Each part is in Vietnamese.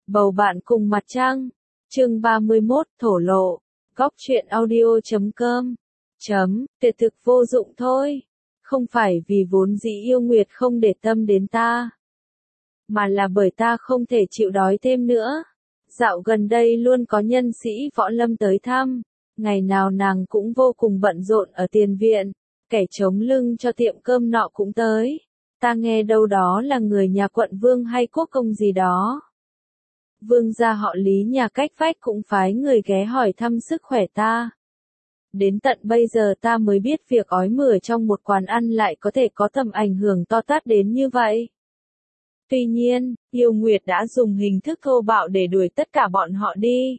Bầu bạn cùng mặt trăng. Chương 31, thổ lộ. Góc truyện audio.com. Tuyệt thực vô dụng thôi. Không phải vì vốn dĩ yêu Nguyệt không để tâm đến ta, mà là bởi ta không thể chịu đói thêm nữa. Dạo gần đây luôn có nhân sĩ võ lâm tới thăm, ngày nào nàng cũng vô cùng bận rộn ở tiền viện, kẻ chống lưng cho tiệm cơm nọ cũng tới. Ta nghe đâu đó là người nhà quận vương hay quốc công gì đó. Vương gia họ Lý nhà cách vách cũng phái người ghé hỏi thăm sức khỏe ta. Đến tận bây giờ ta mới biết việc ói mửa trong một quán ăn lại có thể có tầm ảnh hưởng to tát đến như vậy. Tuy nhiên, yêu Nguyệt đã dùng hình thức thô bạo để đuổi tất cả bọn họ đi.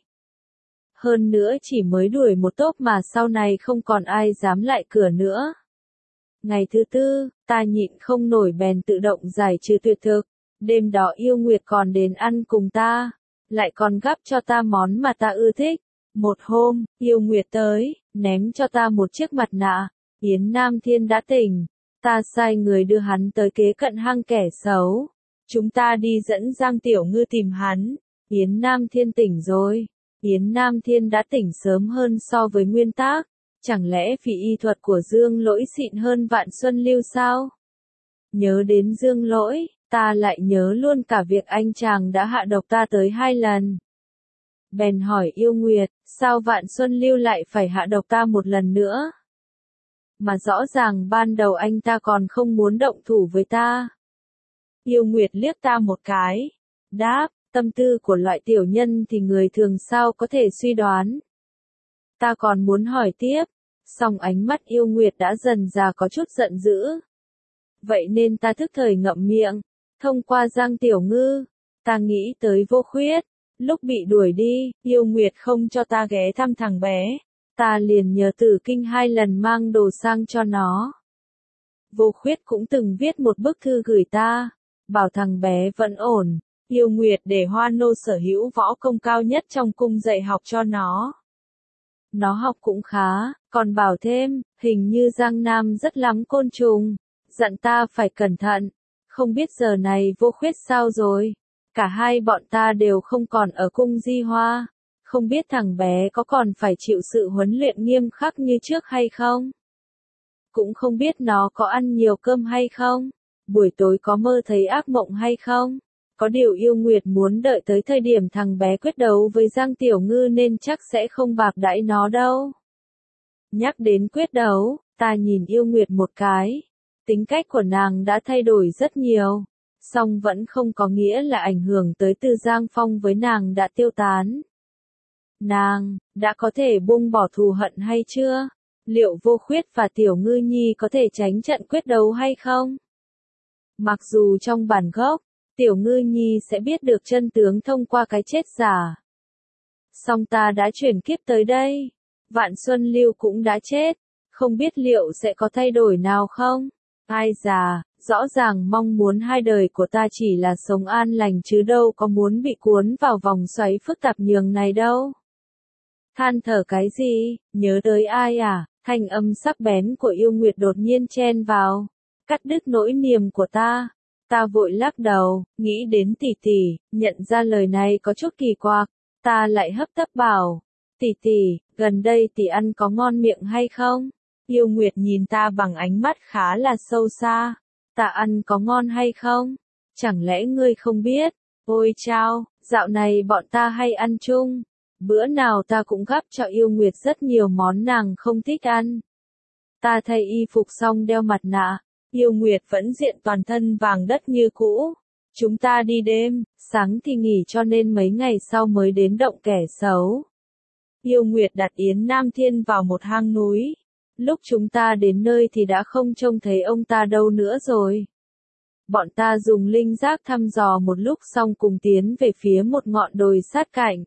Hơn nữa chỉ mới đuổi một tốp mà sau này không còn ai dám lại cửa nữa. Ngày thứ tư, ta nhịn không nổi bèn tự động giải trừ tuyệt thực. Đêm đó yêu Nguyệt còn đến ăn cùng ta, lại còn gắp cho ta món mà ta ưa thích. Một hôm, yêu Nguyệt tới, ném cho ta một chiếc mặt nạ. Yến Nam Thiên đã tỉnh, ta sai người đưa hắn tới kế cận hang kẻ xấu. Chúng ta đi dẫn Giang Tiểu Ngư tìm hắn. Yến Nam Thiên tỉnh rồi. Yến Nam Thiên đã tỉnh sớm hơn so với nguyên tắc. Chẳng lẽ vì y thuật của Dương Lỗi xịn hơn Vạn Xuân Lưu sao? Nhớ đến Dương Lỗi, ta lại nhớ luôn cả việc anh chàng đã hạ độc ta tới 2 lần. Bèn hỏi yêu Nguyệt, sao Vạn Xuân Lưu lại phải hạ độc ta một lần nữa? Mà rõ ràng ban đầu anh ta còn không muốn động thủ với ta. Yêu Nguyệt liếc ta một cái, đáp, tâm tư của loại tiểu nhân thì người thường sao có thể suy đoán. Ta còn muốn hỏi tiếp, song ánh mắt yêu Nguyệt đã dần dà có chút giận dữ. Vậy nên ta thức thời ngậm miệng. Thông qua Giang Tiểu Ngư, ta nghĩ tới Vô Khuyết. Lúc bị đuổi đi, yêu Nguyệt không cho ta ghé thăm thằng bé. Ta liền nhờ Tử Kinh 2 lần mang đồ sang cho nó. Vô Khuyết cũng từng viết một bức thư gửi ta, bảo thằng bé vẫn ổn. Yêu Nguyệt để Hoa Nô sở hữu võ công cao nhất trong cung dạy học cho nó. Nó học cũng khá, còn bảo thêm, hình như Giang Nam rất lắm côn trùng, dặn ta phải cẩn thận. Không biết giờ này Vô Khuyết sao rồi? Cả hai bọn ta đều không còn ở cung Di Hoa. Không biết thằng bé có còn phải chịu sự huấn luyện nghiêm khắc như trước hay không? Cũng không biết nó có ăn nhiều cơm hay không? Buổi tối có mơ thấy ác mộng hay không? Có điều yêu Nguyệt muốn đợi tới thời điểm thằng bé quyết đấu với Giang Tiểu Ngư nên chắc sẽ không bạc đãi nó đâu. Nhắc đến quyết đấu, ta nhìn yêu Nguyệt một cái. Tính cách của nàng đã thay đổi rất nhiều, song vẫn không có nghĩa là ảnh hưởng tới Từ Giang Phong với nàng đã tiêu tán. Nàng, đã có thể buông bỏ thù hận hay chưa? Liệu Vô Khuyết và Tiểu Ngư Nhi có thể tránh trận quyết đấu hay không? Mặc dù trong bản gốc, Tiểu Ngư Nhi sẽ biết được chân tướng thông qua cái chết giả. Song ta đã chuyển kiếp tới đây. Vạn Xuân Lưu cũng đã chết. Không biết liệu sẽ có thay đổi nào không? Ai già, rõ ràng mong muốn hai đời của ta chỉ là sống an lành chứ đâu có muốn bị cuốn vào vòng xoáy phức tạp nhường này đâu. Than thở cái gì, nhớ tới ai à? Thanh âm sắc bén của yêu Nguyệt đột nhiên chen vào, cắt đứt nỗi niềm của ta. Ta vội lắc đầu, nghĩ đến tỷ tỷ, nhận ra lời này có chút kỳ quặc. Ta lại hấp tấp bảo, tỷ tỷ, gần đây tỷ ăn có ngon miệng hay không? Yêu Nguyệt nhìn ta bằng ánh mắt khá là sâu xa. Ta ăn có ngon hay không? Chẳng lẽ ngươi không biết? Ôi chao, dạo này bọn ta hay ăn chung. Bữa nào ta cũng gắp cho yêu Nguyệt rất nhiều món nàng không thích ăn. Ta thay y phục xong đeo mặt nạ. Yêu Nguyệt vẫn diện toàn thân vàng đất như cũ. Chúng ta đi đêm, sáng thì nghỉ cho nên mấy ngày sau mới đến động kẻ xấu. Yêu Nguyệt đặt Yến Nam Thiên vào một hang núi. Lúc chúng ta đến nơi thì đã không trông thấy ông ta đâu nữa rồi. Bọn ta dùng linh giác thăm dò một lúc xong cùng tiến về phía một ngọn đồi sát cạnh.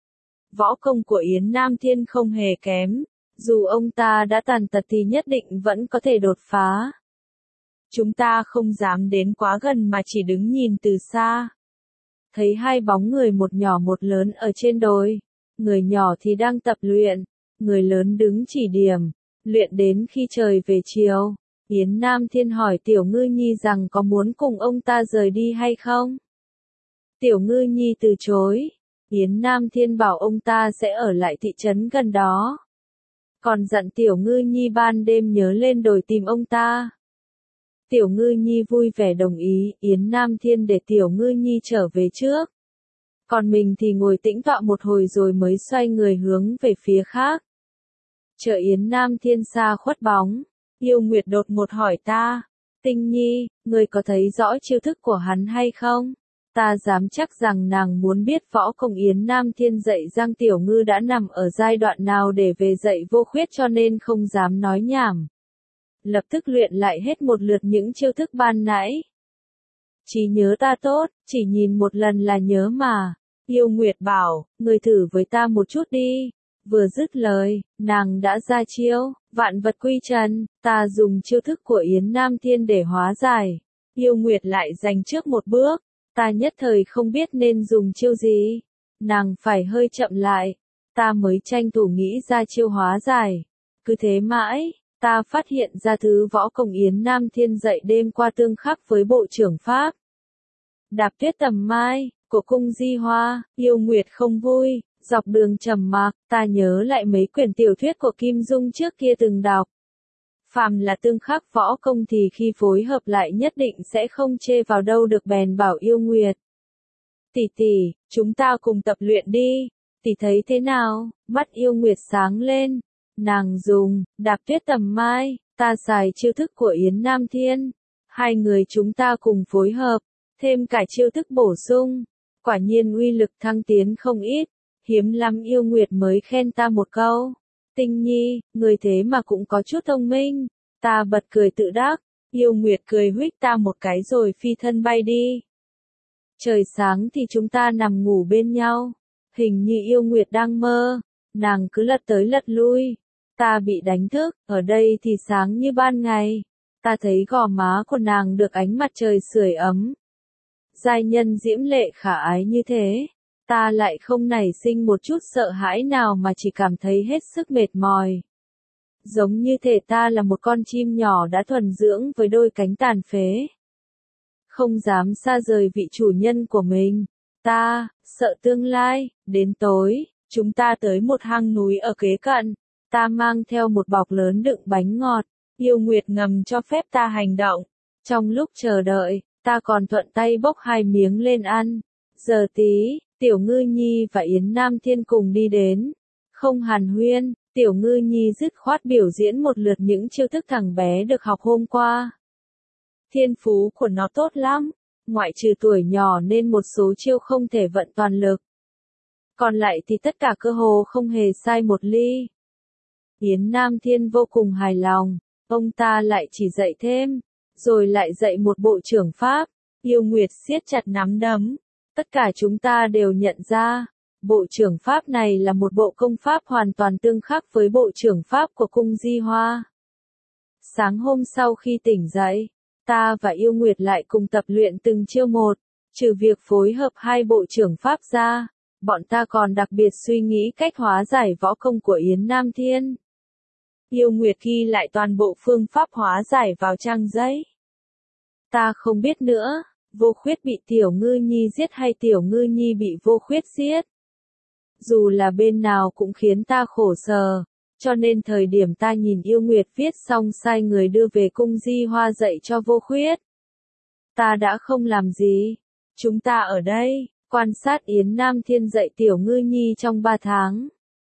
Võ công của Yến Nam Thiên không hề kém. Dù ông ta đã tàn tật thì nhất định vẫn có thể đột phá. Chúng ta không dám đến quá gần mà chỉ đứng nhìn từ xa. Thấy hai bóng người một nhỏ một lớn ở trên đồi. Người nhỏ thì đang tập luyện. Người lớn đứng chỉ điểm. Luyện đến khi trời về chiều. Yến Nam Thiên hỏi Tiểu Ngư Nhi rằng có muốn cùng ông ta rời đi hay không? Tiểu Ngư Nhi từ chối. Yến Nam Thiên bảo ông ta sẽ ở lại thị trấn gần đó. Còn dặn Tiểu Ngư Nhi ban đêm nhớ lên đồi tìm ông ta. Tiểu Ngư Nhi vui vẻ đồng ý, Yến Nam Thiên để Tiểu Ngư Nhi trở về trước. Còn mình thì ngồi tĩnh tọa một hồi rồi mới xoay người hướng về phía khác. Chợ Yến Nam Thiên xa khuất bóng, Yêu Nguyệt đột ngột hỏi ta, Tinh Nhi, người có thấy rõ chiêu thức của hắn hay không? Ta dám chắc rằng nàng muốn biết võ công Yến Nam Thiên dạy Giang Tiểu Ngư đã nằm ở giai đoạn nào để về dạy Vô Khuyết, cho nên không dám nói nhảm. Lập tức luyện lại hết một lượt những chiêu thức ban nãy. Trí nhớ ta tốt, chỉ nhìn một lần là nhớ mà. Yêu Nguyệt bảo, người thử với ta một chút đi. Vừa dứt lời, nàng đã ra chiêu, vạn vật quy trần, ta dùng chiêu thức của Yến Nam Thiên để hóa giải. Yêu Nguyệt lại giành trước một bước, ta nhất thời không biết nên dùng chiêu gì. Nàng phải hơi chậm lại, ta mới tranh thủ nghĩ ra chiêu hóa giải. Cứ thế mãi, ta phát hiện ra thứ võ công Yến Nam Thiên dạy đêm qua tương khắc với bộ trưởng Pháp. Đạp tuyết tầm mai, của cung Di Hoa, Yêu Nguyệt không vui, dọc đường trầm mặc, ta nhớ lại mấy quyển tiểu thuyết của Kim Dung trước kia từng đọc. Phàm là tương khắc võ công thì khi phối hợp lại nhất định sẽ không chê vào đâu được, bèn bảo Yêu Nguyệt. Tỷ tỷ, chúng ta cùng tập luyện đi, tỷ thấy thế nào? Mắt Yêu Nguyệt sáng lên, nàng dùng, đạp tuyết tầm mai, ta xài chiêu thức của Yến Nam Thiên. Hai người chúng ta cùng phối hợp, thêm cả chiêu thức bổ sung, quả nhiên uy lực thăng tiến không ít, hiếm lắm Yêu Nguyệt mới khen ta một câu. Tinh Nhi, người thế mà cũng có chút thông minh, ta bật cười tự đắc, Yêu Nguyệt cười huých ta một cái rồi phi thân bay đi. Trời sáng thì chúng ta nằm ngủ bên nhau, hình như Yêu Nguyệt đang mơ, nàng cứ lật tới lật lui, ta bị đánh thức, ở đây thì sáng như ban ngày, ta thấy gò má của nàng được ánh mặt trời sưởi ấm. Giai nhân diễm lệ khả ái như thế, ta lại không nảy sinh một chút sợ hãi nào mà chỉ cảm thấy hết sức mệt mỏi. Giống như thể ta là một con chim nhỏ đã thuần dưỡng với đôi cánh tàn phế. Không dám xa rời vị chủ nhân của mình. Ta, sợ tương lai, đến tối, chúng ta tới một hang núi ở kế cận. Ta mang theo một bọc lớn đựng bánh ngọt. Yêu Nguyệt ngầm cho phép ta hành động. Trong lúc chờ đợi, ta còn thuận tay bốc 2 miếng lên ăn. Giờ tí, Tiểu Ngư Nhi và Yến Nam Thiên cùng đi đến. Không hàn huyên, Tiểu Ngư Nhi dứt khoát biểu diễn một lượt những chiêu thức thằng bé được học hôm qua. Thiên phú của nó tốt lắm, ngoại trừ tuổi nhỏ nên một số chiêu không thể vận toàn lực. Còn lại thì tất cả cơ hồ không hề sai một ly. Yến Nam Thiên vô cùng hài lòng, ông ta lại chỉ dạy thêm, rồi lại dạy một bộ trưởng Pháp. Yêu Nguyệt siết chặt nắm đấm. Tất cả chúng ta đều nhận ra, bộ trưởng Pháp này là một bộ công pháp hoàn toàn tương khắc với bộ trưởng Pháp của cung Di Hoa. Sáng hôm sau khi tỉnh dậy, ta và Yêu Nguyệt lại cùng tập luyện từng chiêu một, trừ việc phối hợp 2 bộ trưởng Pháp ra, bọn ta còn đặc biệt suy nghĩ cách hóa giải võ công của Yến Nam Thiên. Yêu Nguyệt ghi lại toàn bộ phương pháp hóa giải vào trang giấy. Ta không biết nữa, Vô Khuyết bị Tiểu Ngư Nhi giết hay Tiểu Ngư Nhi bị Vô Khuyết giết. Dù là bên nào cũng khiến ta khổ sở, cho nên thời điểm ta nhìn Yêu Nguyệt viết xong sai người đưa về cung Di Hoa dạy cho Vô Khuyết. Ta đã không làm gì. Chúng ta ở đây, quan sát Yến Nam Thiên dạy Tiểu Ngư Nhi trong 3 tháng.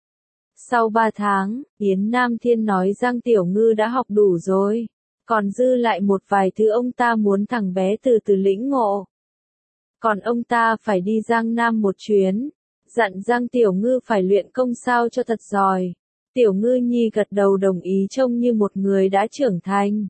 Sau 3 tháng, Yến Nam Thiên nói Giang Tiểu Ngư đã học đủ rồi, còn dư lại một vài thứ ông ta muốn thằng bé từ từ lĩnh ngộ. Còn ông ta phải đi Giang Nam một chuyến, dặn Giang Tiểu Ngư phải luyện công sao cho thật giỏi. Tiểu Ngư Nhi gật đầu đồng ý trông như một người đã trưởng thành.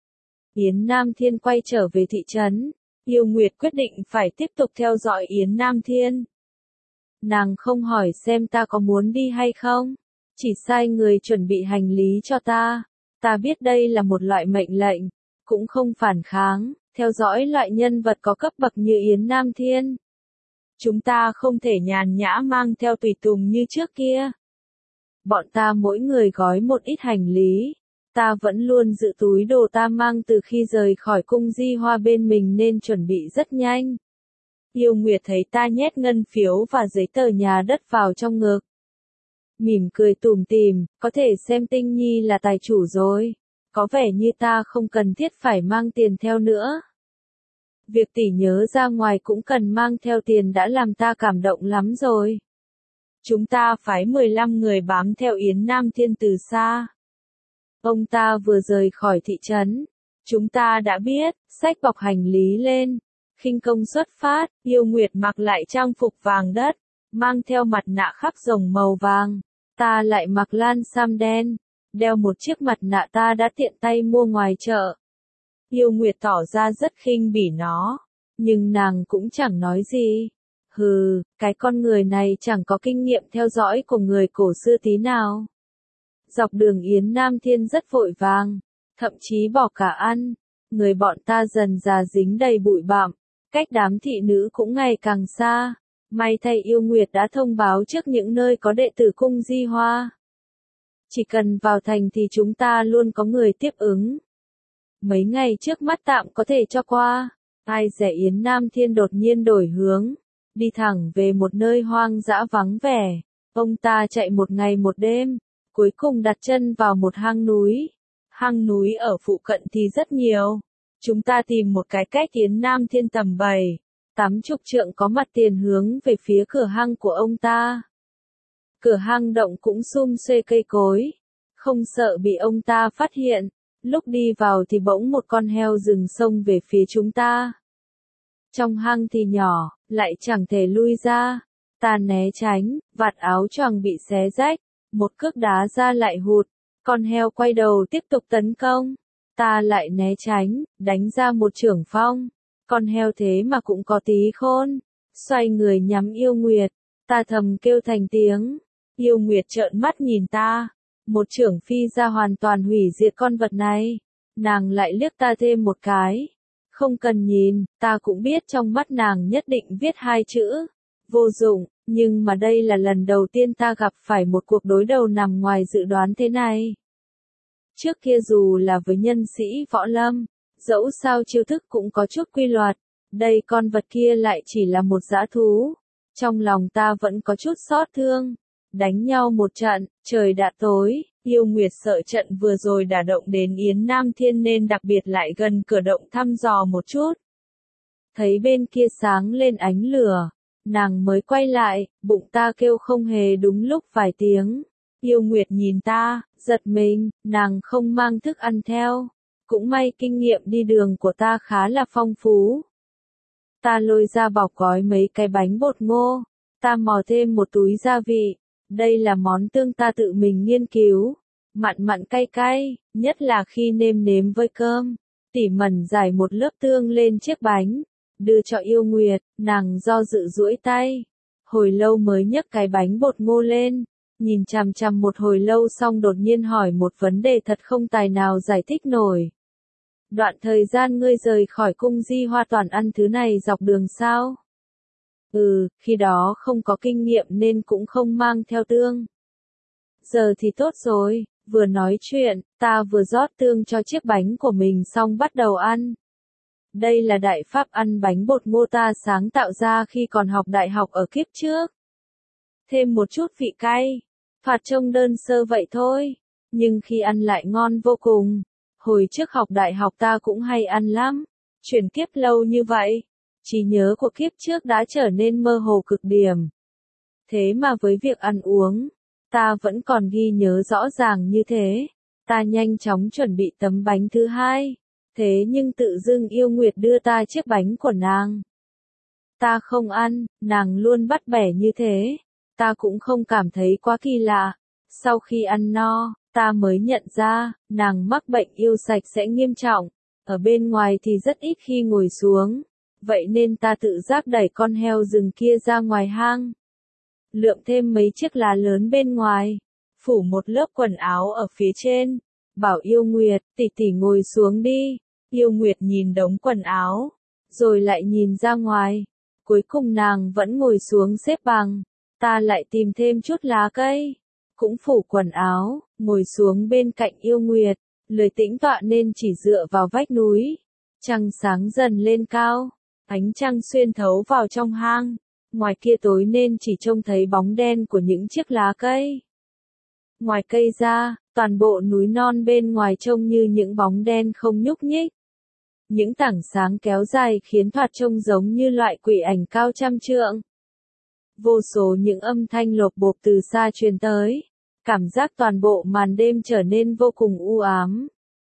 Yến Nam Thiên quay trở về thị trấn, Yêu Nguyệt quyết định phải tiếp tục theo dõi Yến Nam Thiên. Nàng không hỏi xem ta có muốn đi hay không, chỉ sai người chuẩn bị hành lý cho ta. Ta biết đây là một loại mệnh lệnh, cũng không phản kháng, theo dõi loại nhân vật có cấp bậc như Yến Nam Thiên. Chúng ta không thể nhàn nhã mang theo tùy tùng như trước kia. Bọn ta mỗi người gói một ít hành lý. Ta vẫn luôn giữ túi đồ ta mang từ khi rời khỏi cung Di Hoa bên mình nên chuẩn bị rất nhanh. Yêu Nguyệt thấy ta nhét ngân phiếu và giấy tờ nhà đất vào trong ngực. Mỉm cười tủm tỉm, có thể xem Tinh Nhi là tài chủ rồi. Có vẻ như ta không cần thiết phải mang tiền theo nữa. Việc tỷ nhớ ra ngoài cũng cần mang theo tiền đã làm ta cảm động lắm rồi. Chúng ta phái 15 người bám theo Yến Nam Thiên từ xa. Ông ta vừa rời khỏi thị trấn. Chúng ta đã biết, xách bọc hành lý lên. Khinh công xuất phát, Yêu Nguyệt mặc lại trang phục vàng đất, mang theo mặt nạ khắc rồng màu vàng. Ta lại mặc lan sam đen, đeo một chiếc mặt nạ ta đã tiện tay mua ngoài chợ. Yêu Nguyệt tỏ ra rất khinh bỉ nó, nhưng nàng cũng chẳng nói gì. Hừ, cái con người này chẳng có kinh nghiệm theo dõi của người cổ xưa tí nào. Dọc đường Yến Nam Thiên rất vội vàng, thậm chí bỏ cả ăn. Người bọn ta dần dà dính đầy bụi bặm, cách đám thị nữ cũng ngày càng xa. May thay Yêu Nguyệt đã thông báo trước những nơi có đệ tử cung Di Hoa. Chỉ cần vào thành thì chúng ta luôn có người tiếp ứng. Mấy ngày trước mắt tạm có thể cho qua. Ai dè Yến Nam Thiên đột nhiên đổi hướng, đi thẳng về một nơi hoang dã vắng vẻ. Ông ta chạy một ngày một đêm, cuối cùng đặt chân vào một hang núi. Hang núi ở phụ cận thì rất nhiều. Chúng ta tìm một cái cách Yến Nam Thiên tầm 7-80 trượng có mặt tiền hướng về phía cửa hang của ông ta. Cửa hang động cũng sum xuê cây cối, không sợ bị ông ta phát hiện. Lúc đi vào thì bỗng một con heo rừng xông về phía chúng ta. Trong hang thì nhỏ, lại chẳng thể lui ra. Ta né tránh, vạt áo choàng bị xé rách, một cước đá ra lại hụt. Con heo quay đầu tiếp tục tấn công. Ta lại né tránh, đánh ra một chưởng phong. Con heo thế mà cũng có tí khôn. Xoay người nhắm Yêu Nguyệt. Ta thầm kêu thành tiếng. Yêu Nguyệt trợn mắt nhìn ta. Một chưởng phi ra hoàn toàn hủy diệt con vật này. Nàng lại liếc ta thêm một cái. Không cần nhìn, ta cũng biết trong mắt nàng nhất định viết hai chữ. Vô dụng, nhưng mà đây là lần đầu tiên ta gặp phải một cuộc đối đầu nằm ngoài dự đoán thế này. Trước kia dù là với nhân sĩ võ lâm, dẫu sao chiêu thức cũng có chút quy luật. Đây con vật kia lại chỉ là một dã thú. Trong lòng ta vẫn có chút xót thương. Đánh nhau một trận, trời đã tối, Yêu Nguyệt sợ trận vừa rồi đả động đến Yến Nam Thiên nên đặc biệt lại gần cửa động thăm dò một chút. Thấy bên kia sáng lên ánh lửa, nàng mới quay lại, bụng ta kêu không hề đúng lúc vài tiếng. Yêu Nguyệt nhìn ta, giật mình, nàng không mang thức ăn theo. Cũng may kinh nghiệm đi đường của ta khá là phong phú. Ta lôi ra bọc gói mấy cái bánh bột ngô, ta mò thêm một túi gia vị. Đây là món tương ta tự mình nghiên cứu, mặn mặn cay cay, nhất là khi nêm nếm với cơm. Tỉ mẩn rải một lớp tương lên chiếc bánh, đưa cho Yêu Nguyệt, nàng do dự duỗi tay. Hồi lâu mới nhấc cái bánh bột ngô lên, nhìn chằm chằm một hồi lâu xong đột nhiên hỏi một vấn đề thật không tài nào giải thích nổi. Đoạn thời gian ngươi rời khỏi cung Di Hoa toàn ăn thứ này dọc đường sao? Khi đó không có kinh nghiệm nên cũng không mang theo tương. Giờ thì tốt rồi, vừa nói chuyện, ta vừa rót tương cho chiếc bánh của mình xong bắt đầu ăn. Đây là đại pháp ăn bánh bột ngô ta sáng tạo ra khi còn học đại học ở kiếp trước. Thêm một chút vị cay, thoạt trông đơn sơ vậy thôi, nhưng khi ăn lại ngon vô cùng. Hồi trước học đại học ta cũng hay ăn lắm, chuyển kiếp lâu như vậy. Trí nhớ của kiếp trước đã trở nên mơ hồ cực điểm. Thế mà với việc ăn uống, ta vẫn còn ghi nhớ rõ ràng như thế. Ta nhanh chóng chuẩn bị tấm bánh thứ hai. Thế nhưng tự dưng Yêu Nguyệt đưa ta chiếc bánh của nàng. Ta không ăn, nàng luôn bắt bẻ như thế. Ta cũng không cảm thấy quá kỳ lạ. Sau khi ăn no, ta mới nhận ra, nàng mắc bệnh yêu sạch sẽ nghiêm trọng. Ở bên ngoài thì rất ít khi ngồi xuống. Vậy nên ta tự giác đẩy con heo rừng kia ra ngoài hang. Lượm thêm mấy chiếc lá lớn bên ngoài. Phủ một lớp quần áo ở phía trên. Bảo Yêu Nguyệt, tỷ ngồi xuống đi. Yêu Nguyệt nhìn đống quần áo. Rồi lại nhìn ra ngoài. Cuối cùng nàng vẫn ngồi xuống xếp bằng. Ta lại tìm thêm chút lá cây. Cũng phủ quần áo, ngồi xuống bên cạnh Yêu Nguyệt. Lười tĩnh tọa nên chỉ dựa vào vách núi. Trăng sáng dần lên cao. Ánh trăng xuyên thấu vào trong hang. Ngoài kia tối nên chỉ trông thấy bóng đen của những chiếc lá cây. Ngoài cây ra, toàn bộ núi non bên ngoài trông như những bóng đen không nhúc nhích. Những tảng sáng kéo dài khiến thoạt trông giống như loại quỷ ảnh cao trăm trượng. Vô số những âm thanh lộp bộp từ xa truyền tới. Cảm giác toàn bộ màn đêm trở nên vô cùng u ám.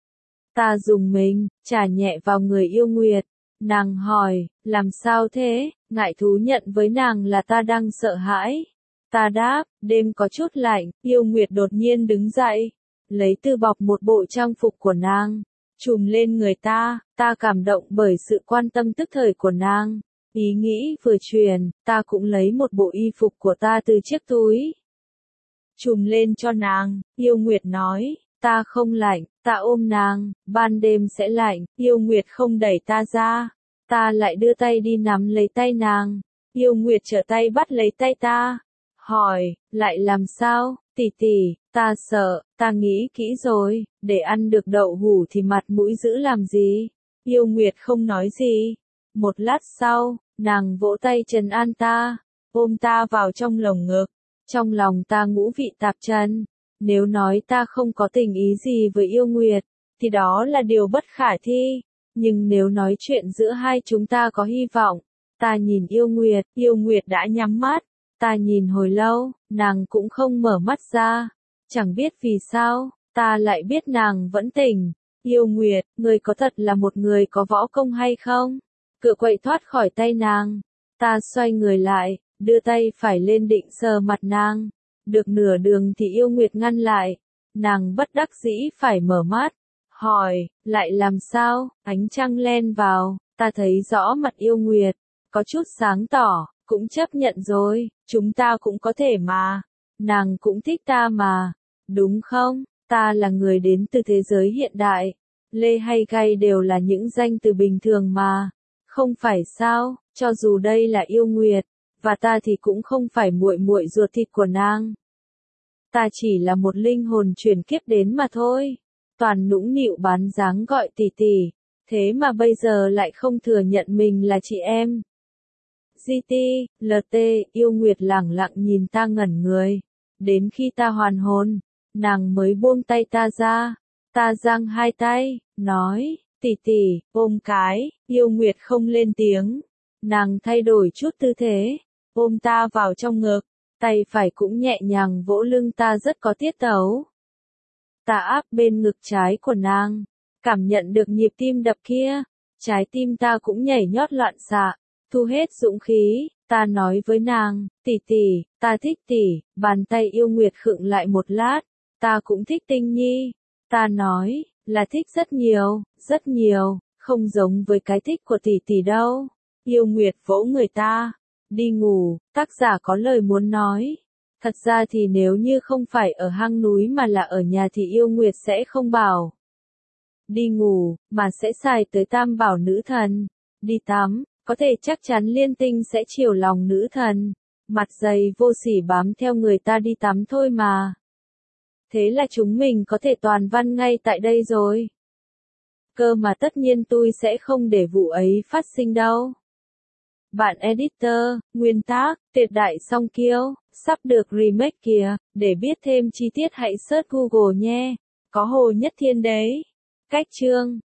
Ta dùng mình, chà nhẹ vào người yêu nguyệt. Nàng hỏi, làm sao thế? Ngại thú nhận với nàng là ta đang sợ hãi. Ta đáp, đêm có chút lạnh. Yêu nguyệt đột nhiên đứng dậy, lấy từ bọc một bộ trang phục của nàng, trùm lên người ta. Ta cảm động bởi sự quan tâm tức thời của nàng. Ý nghĩ vừa truyền, ta cũng lấy một bộ y phục của ta từ chiếc túi, trùm lên cho nàng. Yêu nguyệt nói, ta không lạnh. Ta ôm nàng, ban đêm sẽ lạnh. Yêu nguyệt không đẩy ta ra. Ta lại đưa tay đi nắm lấy tay nàng. Yêu nguyệt trở tay bắt lấy tay ta. Hỏi, lại làm sao, tỷ tỷ? Ta sợ, ta nghĩ kỹ rồi, để ăn được đậu hũ thì mặt mũi giữ làm gì? Yêu nguyệt không nói gì. Một lát sau, nàng vỗ tay trấn an ta, ôm ta vào trong lồng ngực. Trong lòng ta ngũ vị tạp trần. Nếu nói ta không có tình ý gì với yêu nguyệt, thì đó là điều bất khả thi. Nhưng nếu nói chuyện giữa hai chúng ta có hy vọng, ta nhìn yêu nguyệt đã nhắm mắt. Ta nhìn hồi lâu, nàng cũng không mở mắt ra. Chẳng biết vì sao, ta lại biết nàng vẫn tỉnh. Yêu nguyệt, ngươi có thật là một người có võ công hay không? Cựa quậy thoát khỏi tay nàng. Ta xoay người lại, đưa tay phải lên định sờ mặt nàng. Được nửa đường thì yêu nguyệt ngăn lại. Nàng bất đắc dĩ phải mở mắt. Hỏi, lại làm sao? Ánh trăng len vào, ta thấy rõ mặt yêu nguyệt. Có chút sáng tỏ, cũng chấp nhận rồi, chúng ta cũng có thể mà. Nàng cũng thích ta mà. Đúng không? Ta là người đến từ thế giới hiện đại. Lê hay gay đều là những danh từ bình thường mà. Không phải sao, cho dù đây là yêu nguyệt, và ta thì cũng không phải muội muội ruột thịt của nàng. Ta chỉ là một linh hồn chuyển kiếp đến mà thôi. Toàn nũng nịu bán dáng gọi tỷ tỷ, thế mà bây giờ lại không thừa nhận mình là chị em. GT, LT, yêu nguyệt lẳng lặng nhìn ta ngẩn người. Đến khi ta hoàn hồn, nàng mới buông tay ta ra. Ta giang hai tay, nói, tỷ tỷ, ôm cái. Yêu nguyệt không lên tiếng. Nàng thay đổi chút tư thế, ôm ta vào trong ngực. Tay phải cũng nhẹ nhàng vỗ lưng ta rất có tiết tấu. Ta áp bên ngực trái của nàng, cảm nhận được nhịp tim đập kia. Trái tim ta cũng nhảy nhót loạn xạ. Thu hết dũng khí, ta nói với nàng, tỷ tỷ, ta thích tỷ. Bàn tay yêu nguyệt khựng lại một lát. Ta cũng thích Tinh Nhi. Ta nói, là thích rất nhiều, không giống với cái thích của tỷ tỷ đâu. Yêu nguyệt vỗ người ta. Đi ngủ, tác giả có lời muốn nói. Thật ra thì nếu như không phải ở hang núi mà là ở nhà thì yêu nguyệt sẽ không bảo đi ngủ, mà sẽ xài tới tam bảo nữ thần. Đi tắm, có thể chắc chắn liên tinh sẽ chiều lòng nữ thần. Mặt dày vô sỉ bám theo người ta đi tắm thôi mà. Thế là chúng mình có thể toàn văn ngay tại đây rồi. Cơ mà tất nhiên tôi sẽ không để vụ ấy phát sinh đâu. Bạn editor, nguyên tác, tuyệt đại song kiêu, sắp được remake kìa. Để biết thêm chi tiết hãy search Google nhé. Có Hồ Nhất Thiên đấy. Cách chương